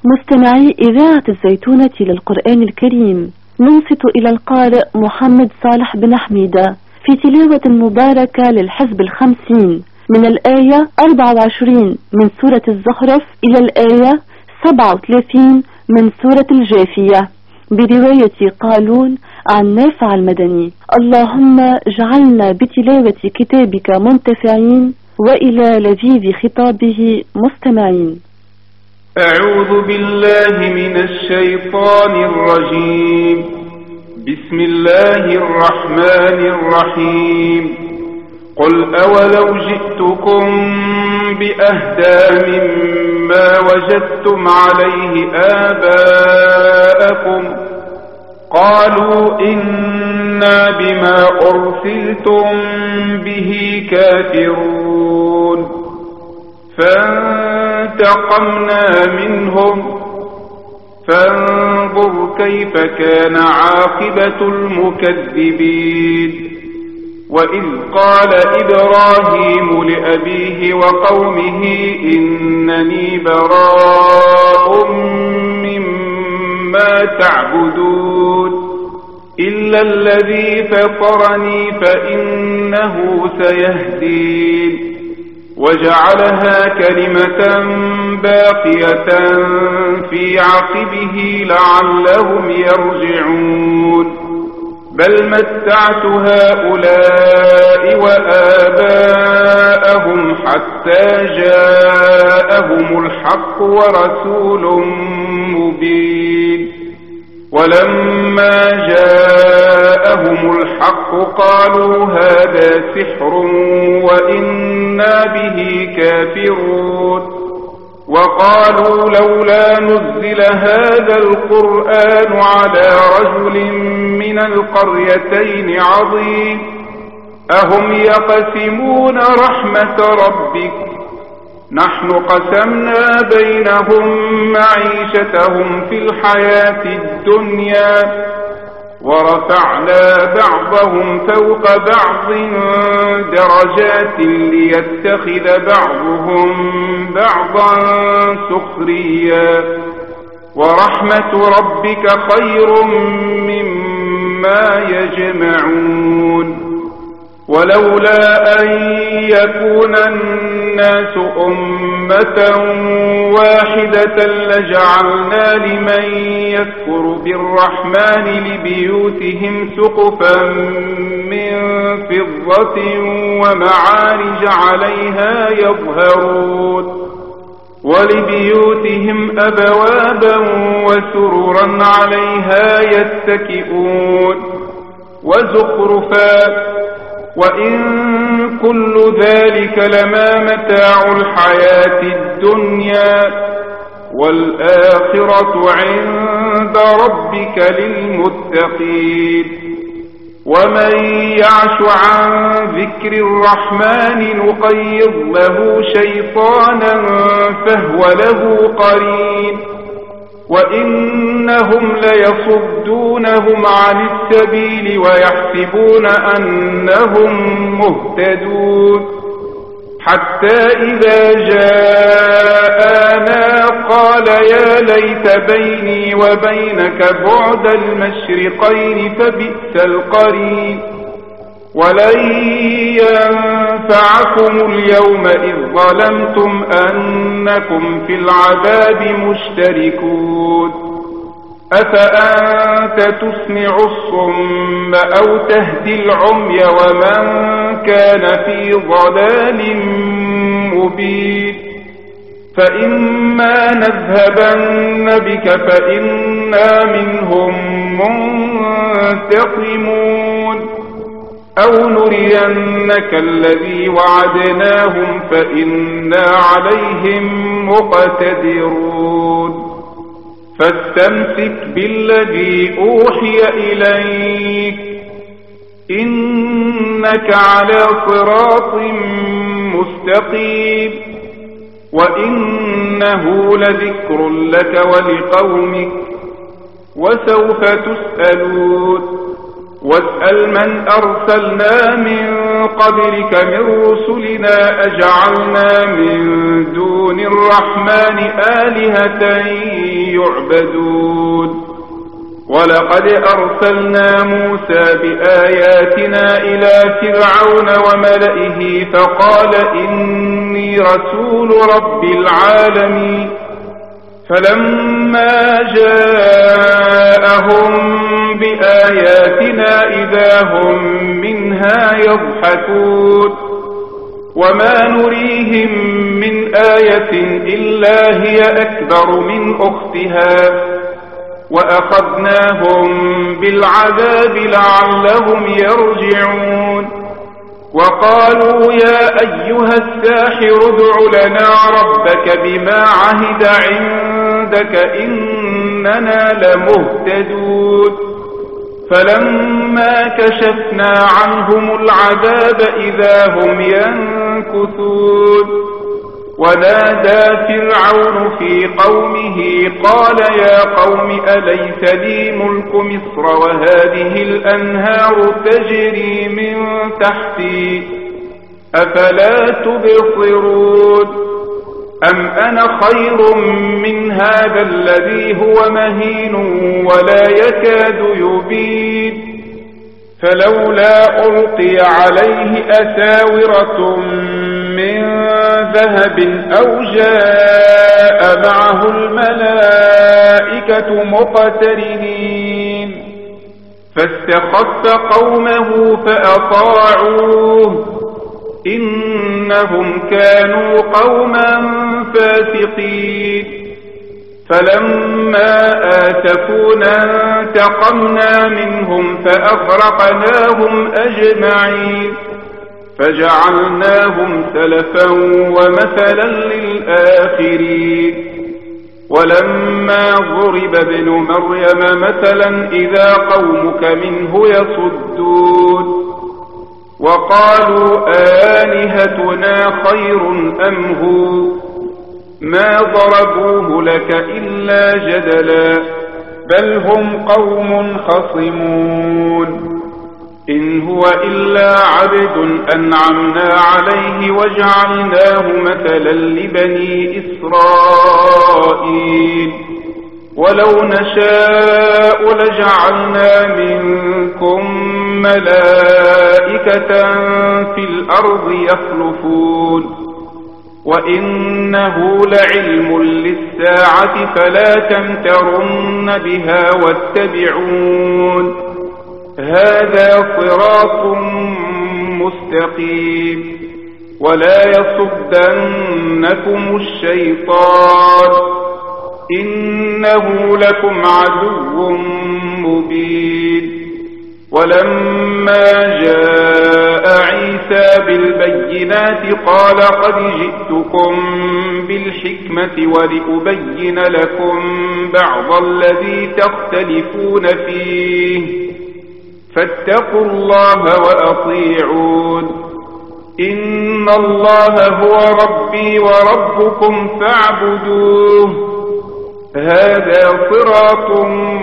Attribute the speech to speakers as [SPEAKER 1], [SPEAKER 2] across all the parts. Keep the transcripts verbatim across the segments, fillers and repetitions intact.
[SPEAKER 1] مستمعي إذاعة الزيتونة للقرآن الكريم، ننصت إلى القارئ محمد صالح بن حميدة في تلاوة مباركة للحزب الخمسين من الآية أربعة وعشرين من سورة الزخرف إلى الآية سبعة وثلاثين من سورة الجاثية برواية قالون عن نافع المدني. اللهم اجعلنا بتلاوة كتابك منتفعين وإلى لذيذ خطابه مستمعين.
[SPEAKER 2] أعوذ بالله من الشيطان الرجيم. بسم الله الرحمن الرحيم. قل أولو جئتكم بأهدى مما وجدتم عليه آباءكم قالوا إنا بما أرسلتم به كافرون فانتقمنا منهم فانظر كيف كان عاقبة المكذبين. وإذ قال إبراهيم لأبيه وقومه إنني براء مما تعبدون إلا الذي فطرني فإنه سيهدين وجعلها كلمة باقية في عقبه لعلهم يرجعون بل متعت هؤلاء وآباءهم حتى جاءهم الحق ورسول مبين ولما جاءهم الحق قالوا هذا سحر وإنا به كافرون وقالوا لولا نزل هذا القرآن على رجل من القريتين عظيم أهم يقسمون رحمة ربك نحن قسمنا بينهم معيشتهم في الحياة الدنيا ورفعنا بعضهم فوق بعض درجات ليتخذ بعضهم بعضا سخريا ورحمة ربك خير مما يجمعون. ولولا أن يكون الناس أمة واحدة لجعلنا لمن يكفر بالرحمن لبيوتهم سقفا من فضة ومعارج عليها يظهرون ولبيوتهم أبوابا وسررا عليها يتكئون وزخرفا وإن كل ذلك لما متاع الحياة الدنيا والآخرة عند ربك للمتقين. ومن يعش عن ذكر الرحمن نقيض له شيطانا فهو له قرين وإنهم ليصدونهم عن السبيل ويحسبون أنهم مهتدون حتى إذا جاءنا قال يا ليت بيني وبينك بعد المشرقين فبئس القرين ولن ينفعكم اليوم إذ ظلمتم أنكم في العذاب مشتركون أفأنت تسمع الصم أو تهدي العمي ومن كان في ضلال مبين. فإما نذهبن بك فإنا منهم منتقمون أو نرينك الذي وعدناهم فإنا عليهم مقتدرون فاستمسك بالذي أوحي إليك إنك على صراط مستقيم وإنه لذكر لك ولقومك وسوف تسألون واسأل من أرسلنا من قبلك من رسلنا أجعلنا من دون الرحمن آلهة يعبدون ولقد أرسلنا موسى بآياتنا إلى فرعون وملئه فقال إني رسول رب العالمين فلما جاءهم بآياتنا إذا هم منها يضحكون وما نريهم من آية إلا هي أكبر من أختها وأخذناهم بالعذاب لعلهم يرجعون وقالوا يا أيها الساحر ادع لنا ربك بما عهد عندك إننا لمهتدون فلما كشفنا عنهم العذاب إذا هم ينكثون ونادى فرعون في قومه قال يا قوم أليس لي ملك مصر وهذه الأنهار تجري من تحتي أفلا تبصرون أم أنا خير من هذا الذي هو مهين ولا يكاد يبين فلولا ألقي عليه أساورة من ذهب أو جاء معه الملائكة مقترنين فاستخف قومه فأطاعوه إنهم كانوا قوما فاسقين فلما آسفونا انتقمنا منهم فأغرقناهم أجمعين فجعلناهم سلفا ومثلا للآخرين ولما ضرب ابن مريم مثلا إذا قومك منه يصدون وقالوا آلهتنا خير أم هو ما ضربوه لك إلا جدلا بل هم قوم خصمون إن هو إلا عبد أنعمنا عليه وجعلناه مثلا لبني إسرائيل ولو نشاء لجعلنا منكم ملائكة في الأرض يخلفون وإنه لعلم للساعة فلا تمترن بها واتبعون هذا صراط مستقيم ولا يصدنكم الشيطان إنه لكم عدو مبين ولما جاء عيسى بالبينات قال قد جئتكم بالحكمة ولأبين لكم بعض الذي تختلفون فيه فاتقوا الله وأطيعون إن الله هو ربي وربكم فاعبدوه هذا صراط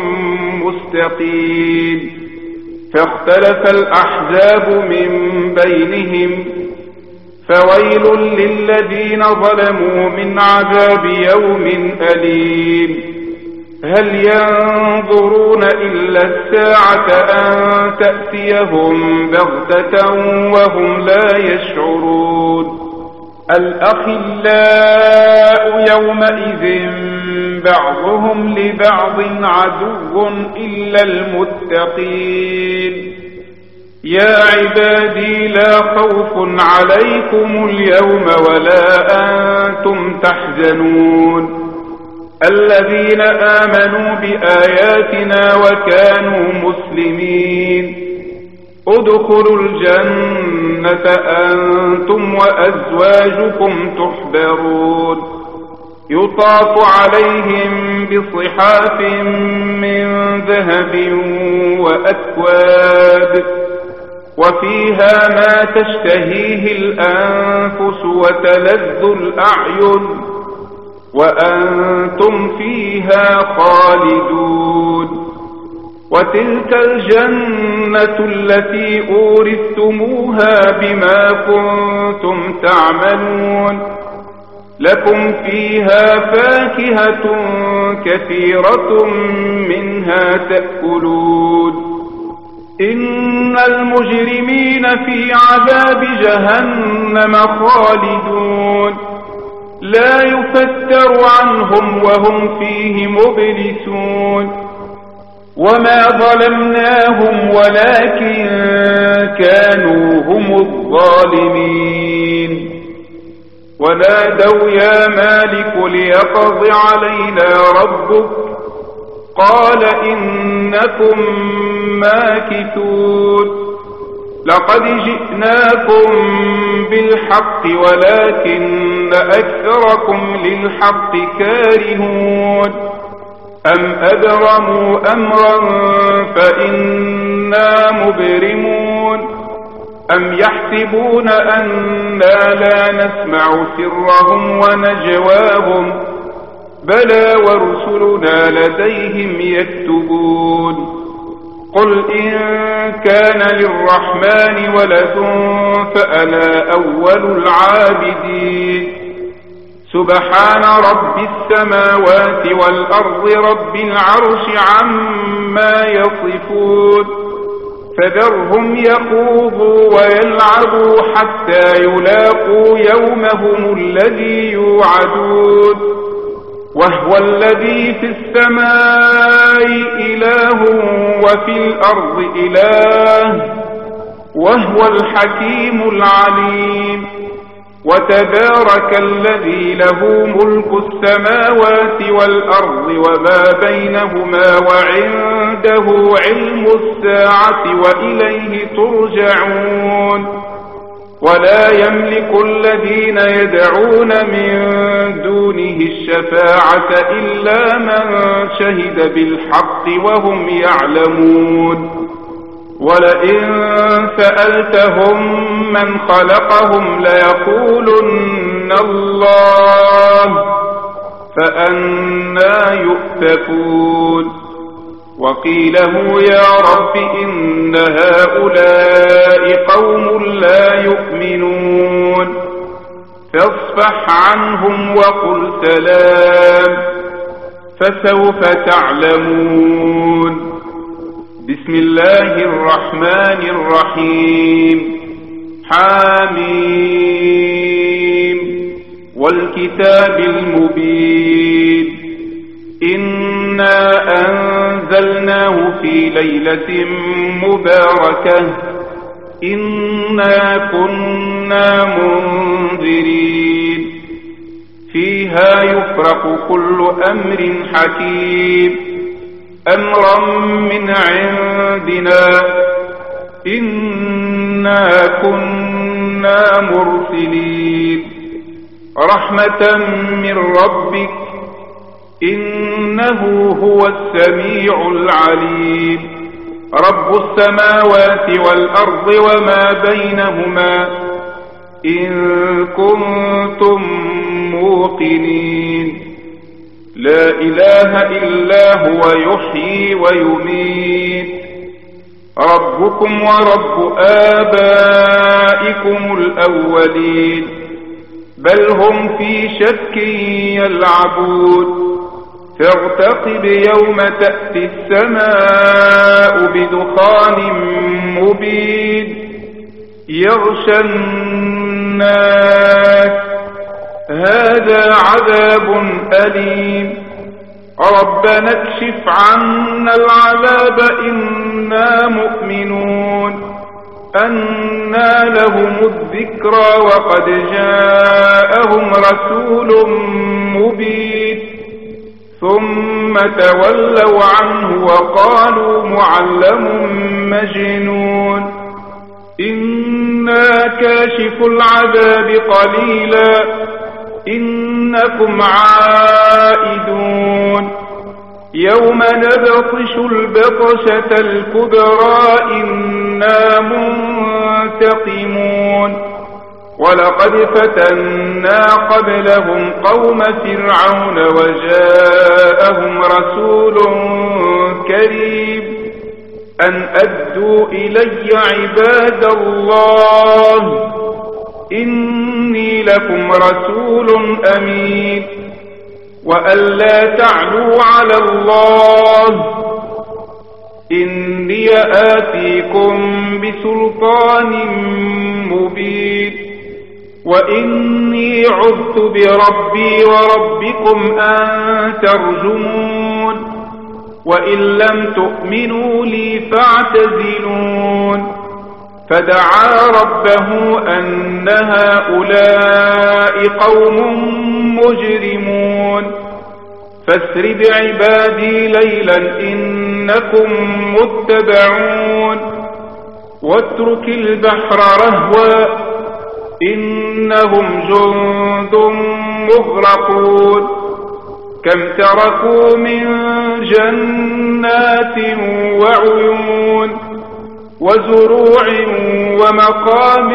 [SPEAKER 2] مستقيم فاختلف الأحزاب من بينهم فويل للذين ظلموا من عذاب يوم أليم هل ينظرون إلا الساعة أن تأتيهم بغتة وهم لا يشعرون الأخلاء يومئذ بعضهم لبعض عدو إلا المتقين يا عبادي لا خوف عليكم اليوم ولا أنتم تحزنون الذين آمنوا بآياتنا وكانوا مسلمين ادخلوا الجنة أنتم وأزواجكم تحبرون يطاف عليهم بصحاف من ذهب وأكواب وفيها ما تشتهيه الأنفس وتلذ الأعين وأنتم فيها خالدون وتلك الجنة التي أورثتموها بما كنتم تعملون لكم فيها فاكهة كثيرة منها تأكلون إن المجرمين في عذاب جهنم خالدون لا يفتر عنهم وهم فيه مبلسون وما ظلمناهم ولكن كانوا هم الظالمين ونادوا يا مالك ليقض علينا ربك قال إنكم ماكثون لقد جئناكم بالحق ولكن أكثركم للحق كارهون أم أبرموا أمرا فإنا مبرمون أم يحسبون أنا لا نسمع سرهم ونجواهم بلى ورسلنا لديهم يكتبون قل إن كان للرحمن ولد فأنا أول العابدين سبحان رب السماوات والأرض رب العرش عما يصفون فذرهم يخوضوا ويلعبوا حتى يلاقوا يومهم الذي يوعدون وهو الذي في السماء إله وفي الأرض إله وهو الحكيم العليم وتبارك الذي له ملك السماوات والأرض وما بينهما وعنده علم الساعة وإليه ترجعون ولا يملك الذين يدعون من دونه الشفاعة إلا من شهد بالحق وهم يعلمون ولئن سألتهم من خلقهم ليقولن الله فأنى يؤفكون وقيله يا رب إن هؤلاء قوم لا يؤمنون فاصفح عنهم وقل سلام فسوف تعلمون بسم الله الرحمن الرحيم حاميم والكتاب المبين إنا أنزلناه في ليلة مباركة إنا كنا منذرين فيها يفرق كل أمر حكيم أمرا من عندنا إنا كنا مرسلين رحمة من ربك إنه هو السميع العليم رب السماوات والأرض وما بينهما إن كنتم موقنين لا إله إلا هو يحيي ويميت ربكم ورب آبائكم الأولين بل هم في شك يلعبون فارتقب يوم تأتي السماء بدخان مبين يغشى الناس هذا عذاب أليم ربنا اكشف عنا العذاب إنا مؤمنون أنى لهم الذكرى وقد جاءهم رسول مبين ثم تولوا عنه وقالوا معلم مجنون إنا كاشف العذاب قليلا إنكم عائدون يوم نبطش البطشة الكبرى إنا منتقمون ولقد فتنا قبلهم قوم فرعون وجاءهم رسول كريم أن أدوا إلي عباد الله إني لكم رسول أمين وأن لا تعلوا على الله إني آتيكم بسلطان مبين وإني عذت بربي وربكم أن ترجمون وإن لم تؤمنوا لي فاعتزلون فدعا ربه أن هؤلاء قوم مجرمون فاسر بعبادي ليلا إنكم متبعون واترك البحر رهوا إنهم جند مغرقون كم تركوا من جنات وعيون وزروع ومقام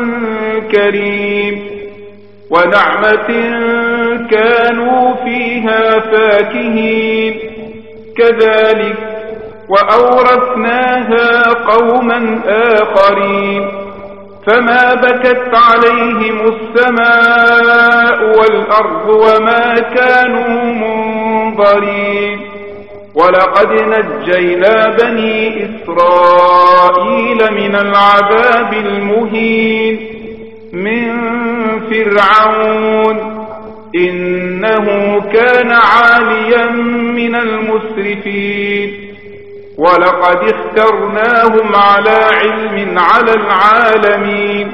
[SPEAKER 2] كريم ونعمة كانوا فيها فاكهين كذلك وأورثناها قوما آخرين فما بكت عليهم السماء والأرض وما كانوا منظرين ولقد نجينا بني إسرائيل من العذاب المهين من فرعون إنه كان عاليا من المسرفين ولقد اخترناهم على علم على العالمين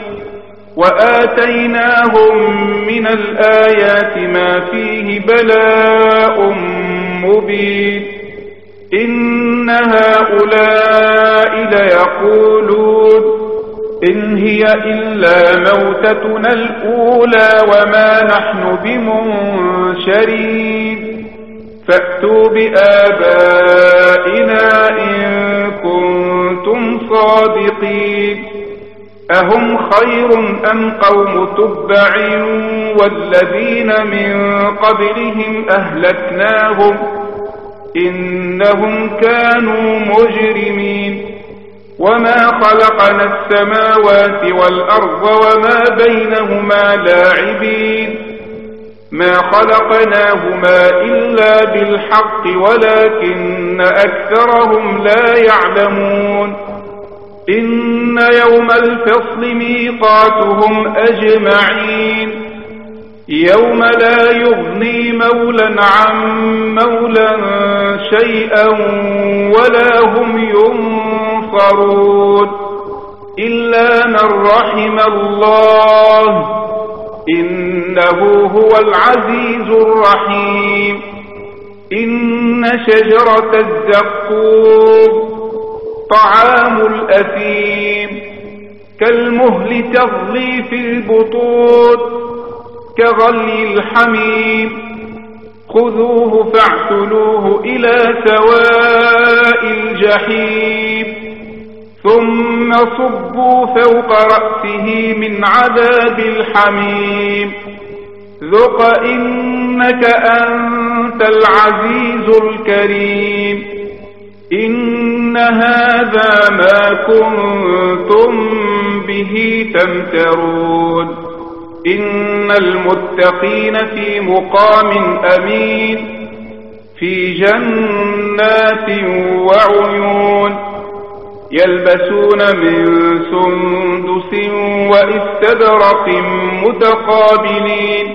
[SPEAKER 2] وآتيناهم من الآيات ما فيه بلاء مبين إن هؤلاء ليقولون إن هي إلا موتتنا الأولى وما نحن بمنشرين فأتوا بآبائنا إن كنتم صادقين أهم خير أم قوم تبع والذين من قبلهم أهلكناهم إنهم كانوا مجرمين وما خلقنا السماوات والأرض وما بينهما لاعبين ما خلقناهما إلا بالحق ولكن أكثرهم لا يعلمون إن يوم الفصل ميقاتهم أجمعين يوم لا يغني مولا عن مولا شيئا ولا هم ينصرون إلا من رحم الله إنه هو العزيز الرحيم إن شجرة الزقوم طعام الأثيم كالمهل تغلي في البطون كغلي الحميم خذوه فاعتلوه إلى سواء الجحيم ثم صبوا فوق رأسه من عذاب الحميم ذق إنك أنت العزيز الكريم إن هذا ما كنتم به تمترون إن المتقين في مقام أمين في جنات وعيون يلبسون من سندس وإستبرق متقابلين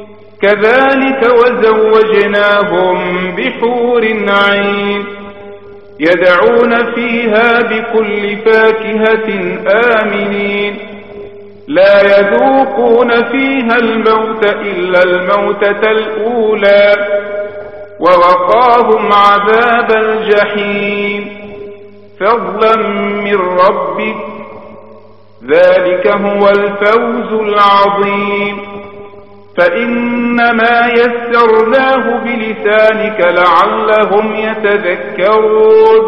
[SPEAKER 2] كذلك وزوجناهم بحور عين يدعون فيها بكل فاكهة آمنين لا يذوقون فيها الموت إلا الموتة الأولى ووقاهم عذاب الجحيم فضلا من ربك ذلك هو الفوز العظيم فإنما يسرناه بلسانك لعلهم يتذكرون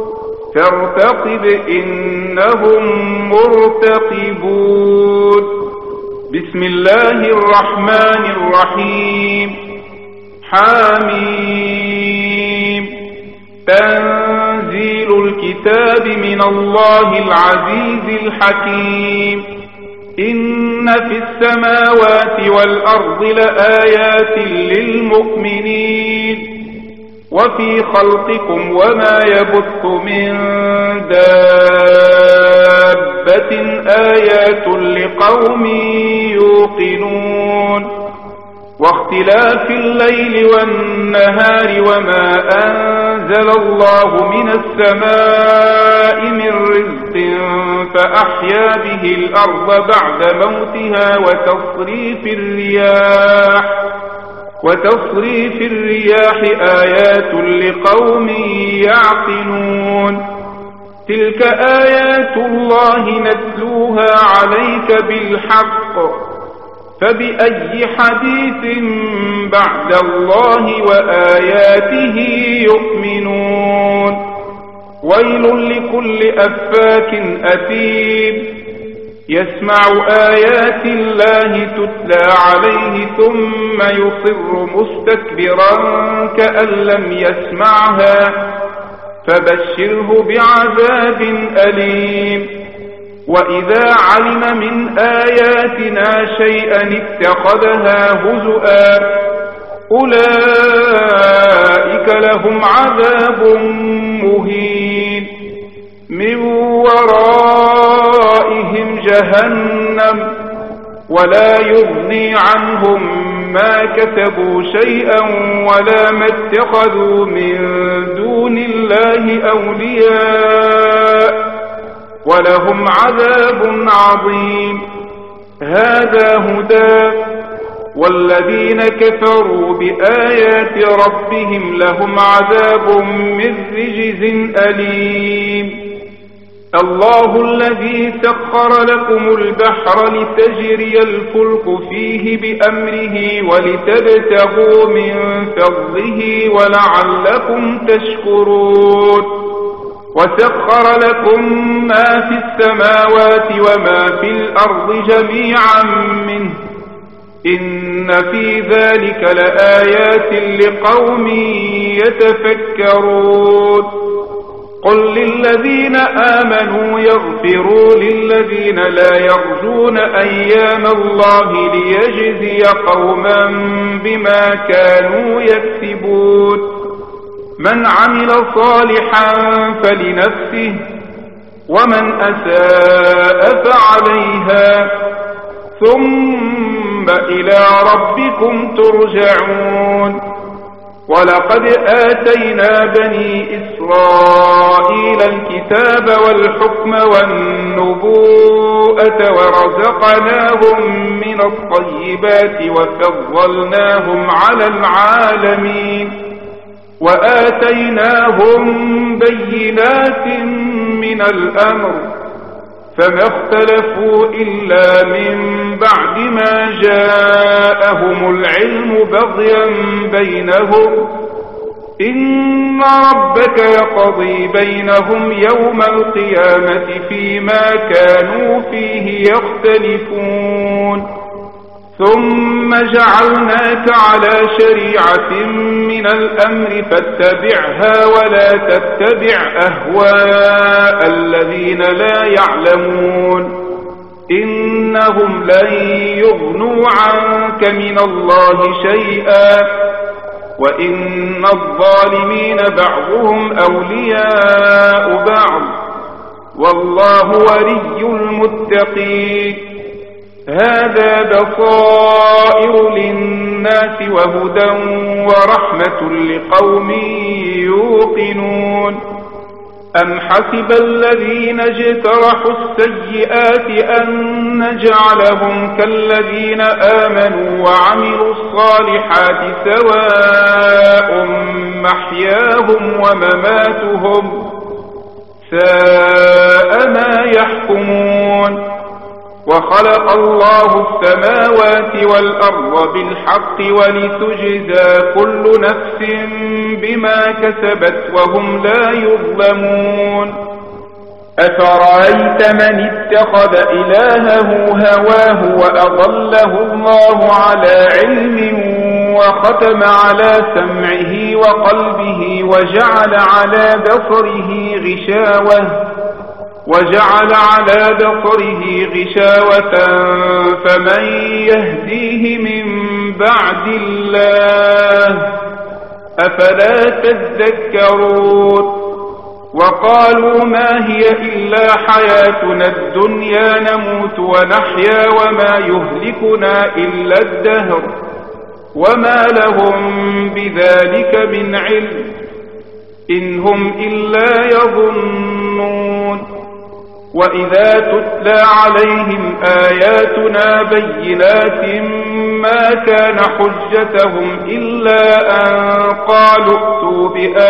[SPEAKER 2] فارتقب إنهم مرتقبون بسم الله الرحمن الرحيم حميم تنزيل الكتاب الكتاب من الله العزيز الحكيم. إن في السماوات والأرض لآيات للمؤمنين وفي خلقكم وما يبث من دابة آيات لقوم يوقنون. واختلاف الليل والنهار وما أنزل الله من السماء من رزق فأحيا به الأرض بعد موتها وتصريف الرياح وتصريف الرياح آيات لقوم يعقلون. تلك آيات الله نتلوها عليك بالحق فبأي حديث بعد الله وآياته يؤمنون. ويل لكل أفاك أثيم يسمع آيات الله تتلى عليه ثم يصر مستكبرا كأن لم يسمعها فبشره بعذاب أليم. وإذا علم من آياتنا شيئا اتخذها هزؤا أولئك لهم عذاب مهين من ورائهم جهنم ولا يغني عنهم ما كسبوا شيئا ولا ما اتخذوا من دون الله أولياء ولهم عذاب عظيم. هذا هدى والذين كفروا بآيات ربهم لهم عذاب من رجز أليم. الله الذي سخر لكم البحر لتجري الفلك فيه بأمره ولتبتغوا من فضله ولعلكم تشكرون. وسخر لكم ما في السماوات وما في الأرض جميعا منه إن في ذلك لآيات لقوم يتفكرون. قل للذين آمنوا يغفروا للذين لا يرجون أيام الله ليجزي قوما بما كانوا يكسبون. من عمل صالحا فلنفسه ومن أساء فعليها ثم إلى ربكم ترجعون. ولقد آتينا بني إسرائيل الكتاب والحكم والنبوءة ورزقناهم من الطيبات وفضلناهم على العالمين وآتيناهم بينات من الأمر فما اختلفوا إلا من بعد ما جاءهم العلم بغيا بينهم إن ربك يقضي بينهم يوم القيامة فيما كانوا فيه يختلفون. ثم جعلناك على شريعة من الأمر فاتبعها ولا تتبع أهواء الذين لا يعلمون إنهم لن يغنوا عنك من الله شيئا وإن الظالمين بعضهم أولياء بعض والله ولي المتقين. هذا بصائر للناس وهدى ورحمة لقوم يوقنون. أم حسب الذين اجترحوا السيئات أن نجعلهم كالذين آمنوا وعملوا الصالحات سواء محياهم ومماتهم ساء ما يحكمون. وخلق الله السماوات والأرض بالحق ولتجزى كل نفس بما كسبت وهم لا يظلمون. أفرأيت من اتخذ إلهه هواه وأضله الله على علم وختم على سمعه وقلبه وجعل على بصره غشاوة وجعل على بصره غشاوة فمن يهديه من بعد الله أفلا تذكرون وقالوا ما هي إلا حياتنا الدنيا نموت ونحيا وما يهلكنا إلا الدهر وما لهم بذلك من علم إن هم إلا يظنون وإذا تتلى عليهم آياتنا بينات ما كان حجتهم إلا أن قالوا ائتوا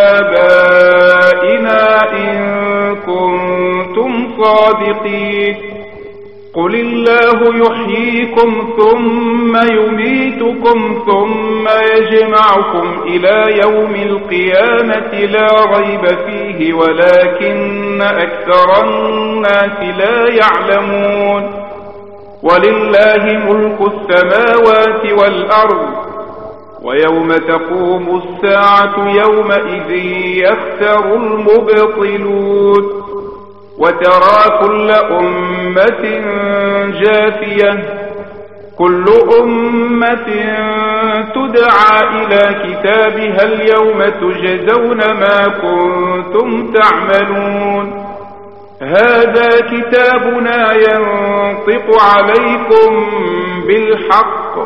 [SPEAKER 2] بآبائنا إن كنتم صادقين قل الله يحييكم ثم يميتكم ثم يجمعكم إلى يوم القيامة لا ريب فيه ولكن أكثر الناس لا يعلمون ولله ملك السماوات والأرض ويوم تقوم الساعة يومئذ يخسر المبطلون وترى كل أمة جاثية كل أمة تدعى إلى كتابها اليوم تجزون ما كنتم تعملون هذا كتابنا ينطق عليكم بالحق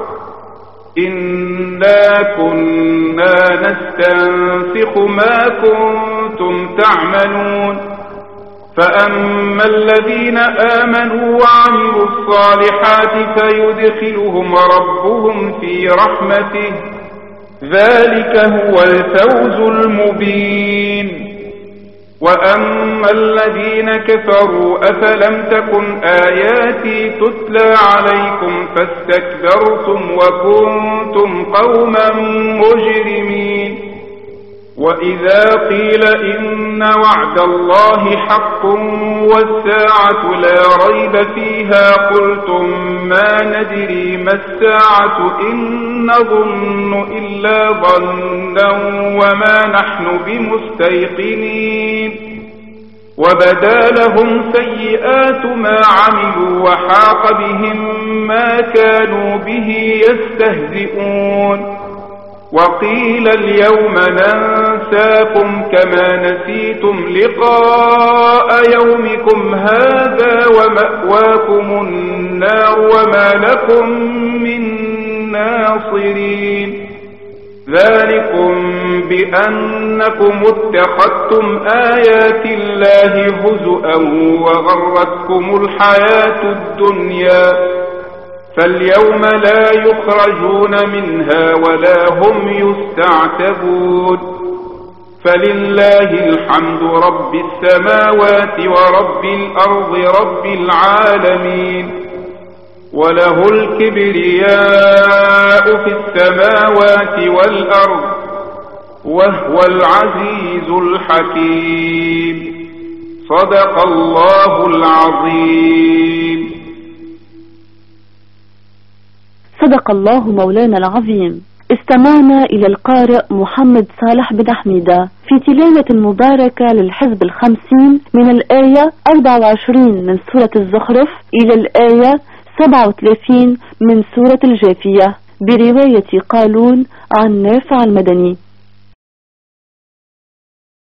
[SPEAKER 2] إنا كنا نستنسخ ما كنتم تعملون فأما الذين آمنوا وعملوا الصالحات فيدخلهم ربهم في رحمته ذلك هو الفوز المبين وأما الذين كفروا أفلم تكن آياتي تتلى عليكم فاستكبرتم وكنتم قوما مجرمين وإذا قيل إن وعد الله حق والساعة لا ريب فيها قلتم ما ندري ما الساعة إن نظن إلا ظنا وما نحن بمستيقنين وبدا لهم سيئات ما عملوا وحاق بهم ما كانوا به يستهزئون وقيل اليوم ننساكم كما نسيتم لقاء يومكم هذا ومأواكم النار وما لكم من ناصرين ذلكم بأنكم اتخذتم آيات الله هزؤا وغرتكم الحياة الدنيا فاليوم لا يخرجون منها ولا هم يستعتبون فلله الحمد رب السماوات ورب الأرض رب العالمين وله الكبرياء في السماوات والأرض وهو العزيز الحكيم صدق الله العظيم.
[SPEAKER 1] صدق الله مولانا العظيم. استمعنا إلى القارئ محمد صالح بن حميدة في تلاوة مباركة للحزب الخمسين من الآية أربعة وعشرين من سورة الزخرف إلى الآية سبعة وثلاثين من سورة الجاثية برواية قالون عن نافع المدني.